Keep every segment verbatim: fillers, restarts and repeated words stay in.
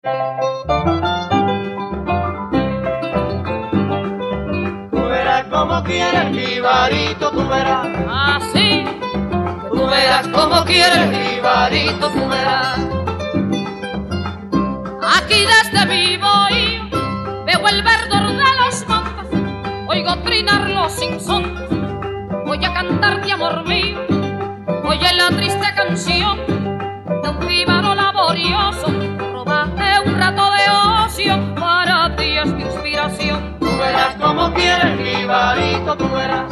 Tú verás como quiere el jibarito, tú verás. Así, Tú verás como quiere el jibarito, tú verás. aquí desde mi bohío veo el verdor de los montes, oigo trinar los sinsontes, voy a cantarte amor mío, oye la triste canción de un jíbaro laborioso, robaste un rato de ocio, para ti es mi inspiración. Tú verás como quiere el jibarito, tú verás.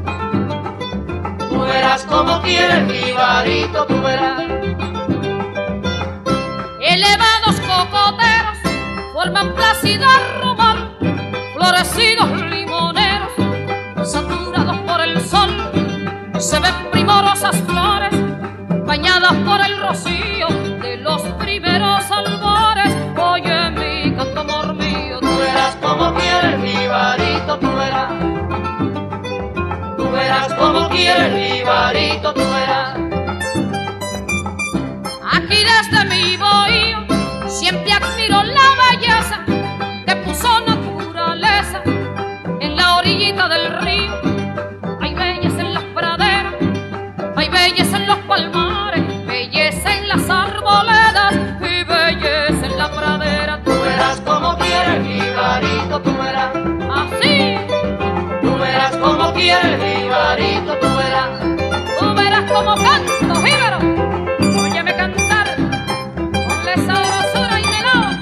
Tú verás como quiere el jibarito, tú verás. Elevados cocoteros forman plácido rumor, florecidos limoneros saturados por el sol, se ven primorosas flores bañadas por el rocío de los primeros albores. Oye mi canto amor mío, Tú verás como quiere el jibarito, tú verás. Tú verás como quiere el jibarito, tú verás. aquí desde mi bohío siempre admiro la belleza que puso naturaleza en la orillita del río. Hay belleza en las praderas, hay belleza en los palmares, belleza en las arboledas y belleza en la pradera. Tú verás como quiere el jibarito, tú verás. Así, Tú verás como quiere el jibarito, tú verás. tú verás como canto, jíbaro. Óyeme cantar, ponle sabrosura y melón.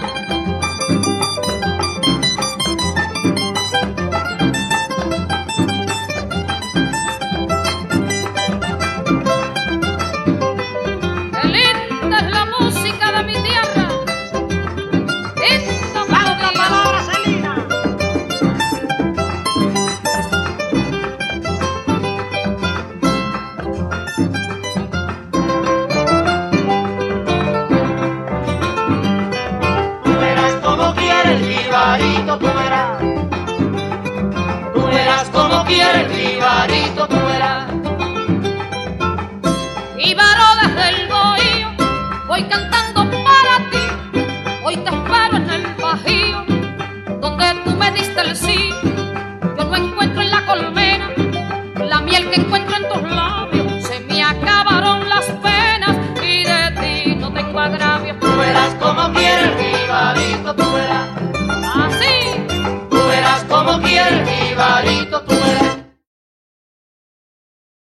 Qué linda es la música de mi tierra. Linda melodía. Celina. Tú verás como quiere el jibarito, tú verás. Tú verás como quiere el jibarito, tú verás. Jíbaro desde el bohío, voy cantando para ti. Hoy te espero en el bajío, donde tú me diste el sí. Yo no encuentro en la colmena la miel que encuentro en tus